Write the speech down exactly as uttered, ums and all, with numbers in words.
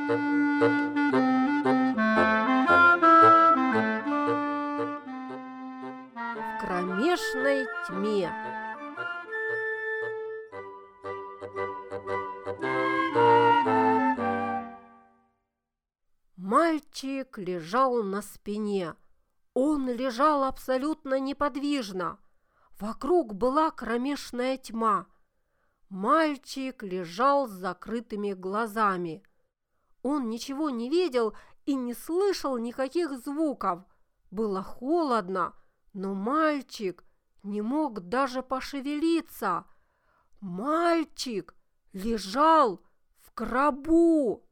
В кромешной тьме. Мальчик лежал на спине. Он лежал абсолютно неподвижно. Вокруг была кромешная тьма. Мальчик лежал с закрытыми глазами. Он ничего не видел и не слышал никаких звуков. Было холодно, но мальчик не мог даже пошевелиться. Мальчик лежал в гробу.